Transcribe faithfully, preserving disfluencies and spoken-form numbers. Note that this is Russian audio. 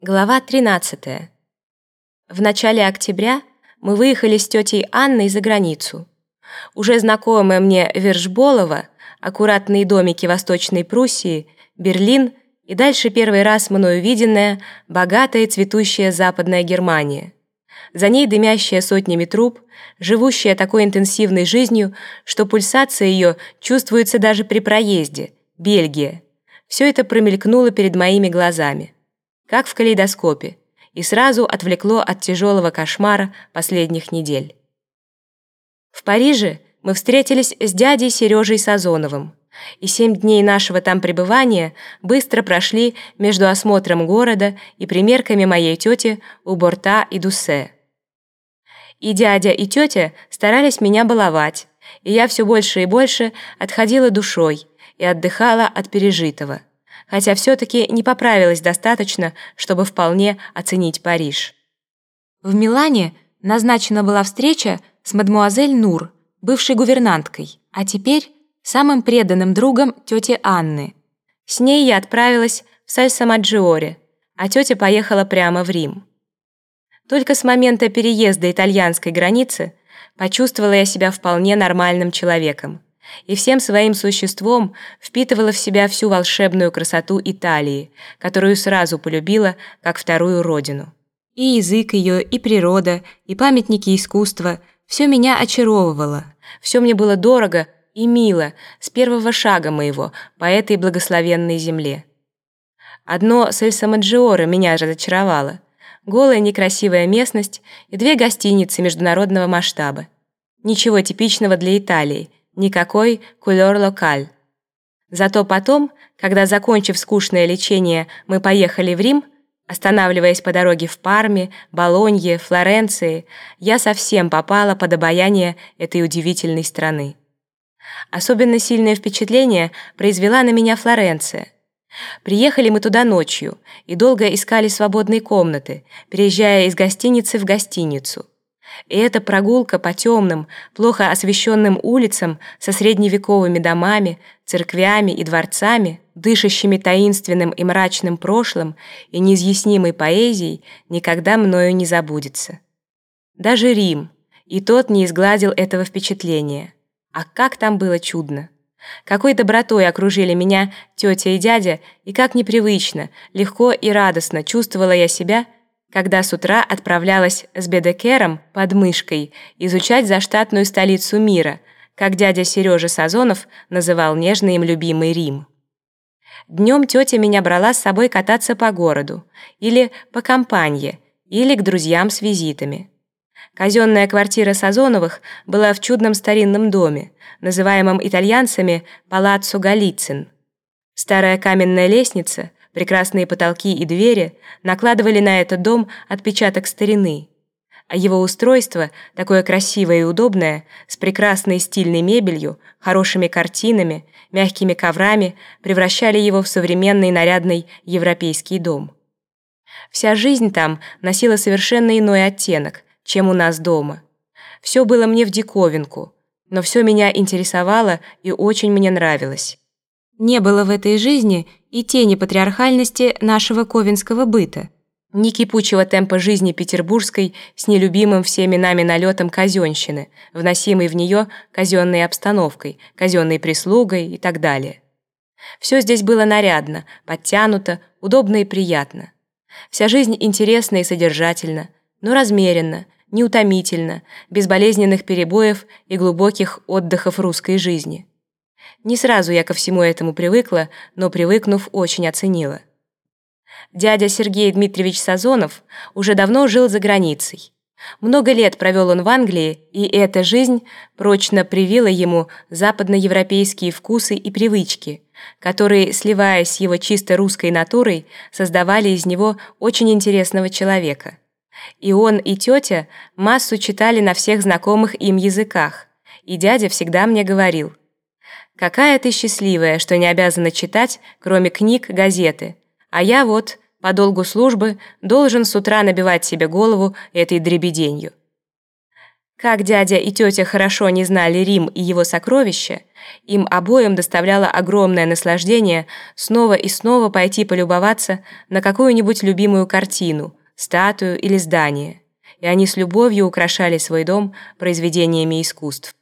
Глава тринадцатая. В начале октября мы выехали с тетей Анной за границу. Уже знакомая мне Вершболово, аккуратные домики Восточной Пруссии, Берлин и дальше первый раз мною виденная, богатая цветущая Западная Германия. За ней дымящая сотнями труб, живущая такой интенсивной жизнью, что пульсация ее чувствуется даже при проезде, Бельгия. Все это промелькнуло перед моими глазами, как в калейдоскопе, и сразу отвлекло от тяжелого кошмара последних недель. В Париже мы встретились с дядей Сережей Сазоновым, и семь дней нашего там пребывания быстро прошли между осмотром города и примерками моей тети у Борта и Дуссе. И дядя, и тетя старались меня баловать, и я все больше и больше отходила душой и отдыхала от пережитого, хотя все-таки не поправилась достаточно, чтобы вполне оценить Париж. В Милане назначена была встреча с мадмуазель Нур, бывшей гувернанткой, а теперь самым преданным другом тети Анны. С ней я отправилась в Сальсо-Маджиоре, а тетя поехала прямо в Рим. Только с момента переезда итальянской границы почувствовала я себя вполне нормальным человеком и всем своим существом впитывала в себя всю волшебную красоту Италии, которую сразу полюбила как вторую родину. И язык ее, и природа, и памятники искусства – все меня очаровывало, все мне было дорого и мило с первого шага моего по этой благословенной земле. Одно Сальсо-Маджиоре меня разочаровало – голая некрасивая местность и две гостиницы международного масштаба. Ничего типичного для Италии, никакой кулёр локаль. Зато потом, когда, закончив скучное лечение, мы поехали в Рим, останавливаясь по дороге в Парме, Болонье, Флоренции, я совсем попала под обаяние этой удивительной страны. Особенно сильное впечатление произвела на меня Флоренция. Приехали мы туда ночью и долго искали свободные комнаты, переезжая из гостиницы в гостиницу. И эта прогулка по темным, плохо освещенным улицам со средневековыми домами, церквями и дворцами, дышащими таинственным и мрачным прошлым и неизъяснимой поэзией, никогда мною не забудется. Даже Рим, и тот не изгладил этого впечатления. А как там было чудно! Какой добротой окружили меня тетя и дядя, и как непривычно, легко и радостно чувствовала я себя, когда с утра отправлялась с Бедекером под мышкой изучать заштатную столицу мира, как дядя Сережа Сазонов называл нежно им любимый Рим. Днем тетя меня брала с собой кататься по городу, или по компанье, или к друзьям с визитами. Казенная квартира Сазоновых была в чудном старинном доме, называемом итальянцами Палаццо Голицын. Старая каменная лестница, прекрасные потолки и двери накладывали на этот дом отпечаток старины, а его устройство, такое красивое и удобное, с прекрасной стильной мебелью, хорошими картинами, мягкими коврами, превращали его в современный нарядный европейский дом. Вся жизнь там носила совершенно иной оттенок, чем у нас дома. Все было мне в диковинку, но все меня интересовало и очень мне нравилось. Не было в этой жизни и тени патриархальности нашего ковенского быта, ни кипучего темпа жизни петербургской с нелюбимым всеми нами налетом казенщины, вносимой в нее казенной обстановкой, казенной прислугой и так далее. Все здесь было нарядно, подтянуто, удобно и приятно. Вся жизнь интересна и содержательна, но размеренно, неутомительно, без болезненных перебоев и глубоких отдыхов русской жизни. Не сразу я ко всему этому привыкла, но, привыкнув, очень оценила. Дядя Сергей Дмитриевич Сазонов уже давно жил за границей. Много лет провел он в Англии, и эта жизнь прочно привила ему западноевропейские вкусы и привычки, которые, сливаясь с его чисто русской натурой, создавали из него очень интересного человека. И он, и тетя массу читали на всех знакомых им языках, и дядя всегда мне говорил: «Какая ты счастливая, что не обязана читать, кроме книг, газеты, а я вот, по долгу службы, должен с утра набивать себе голову этой дребеденью». Как дядя и тетя хорошо не знали Рим и его сокровища, им обоим доставляло огромное наслаждение снова и снова пойти полюбоваться на какую-нибудь любимую картину, статую или здание, и они с любовью украшали свой дом произведениями искусств.